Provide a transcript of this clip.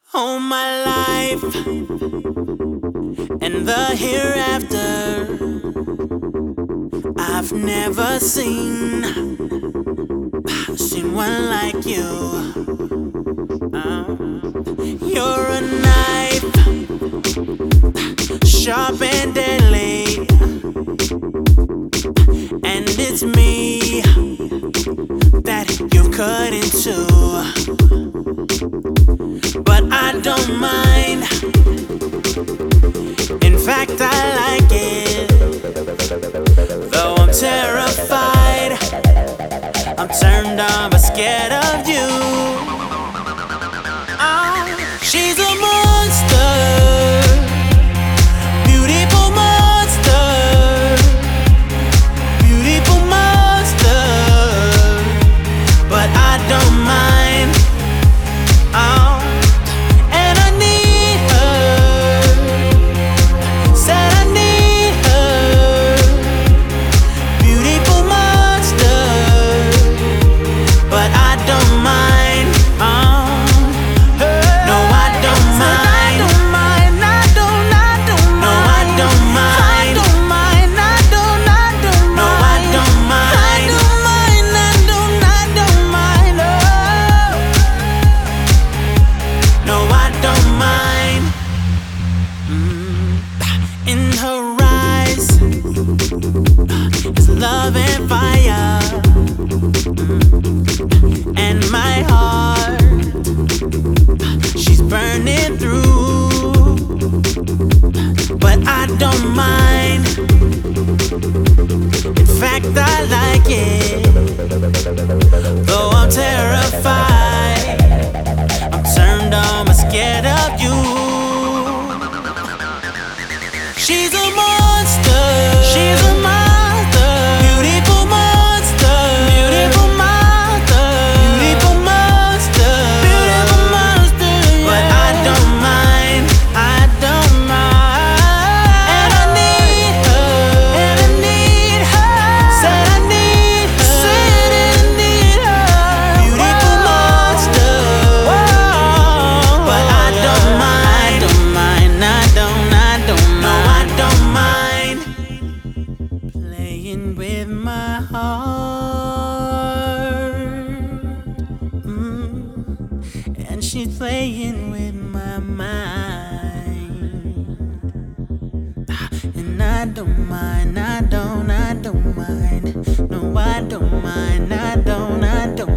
All my life and the hereafter, I've never seen one like you. You're a knife, sharp and deadly, and it's me that you cut into. But I don't mind. In fact, I like it. Though I'm terrified, I'm turned on but scared of you. She's a monster, beautiful monster, beautiful monster. But I don't mind. And I need her. Said I need her. Beautiful monster. But I don't mind. No, I don't mind. I don't mind. I don't mind. No, I don't mind. I don't mind. I don't mind. No, I don't mind. I don't mind. I don't mind. No, I don't mind. In her eyes is love and fire, and my heart, she's burning through. But I don't mind. In fact, I like it. Though I'm terrified, I'm turned on but scared of you. She's a monster. She's a monster. Beautiful monster. Beautiful monster. Beautiful monster. Beautiful monster. But I don't mind. I don't mind. And I need her. And I need her. Said I need her. Said I need her. Beautiful monster. But I don't mind. I don't mind. I don't mind. No, I don't mind. Playing with my heart, and she's playing with my mind. And I don't mind. I don't mind. No, I don't mind. I don't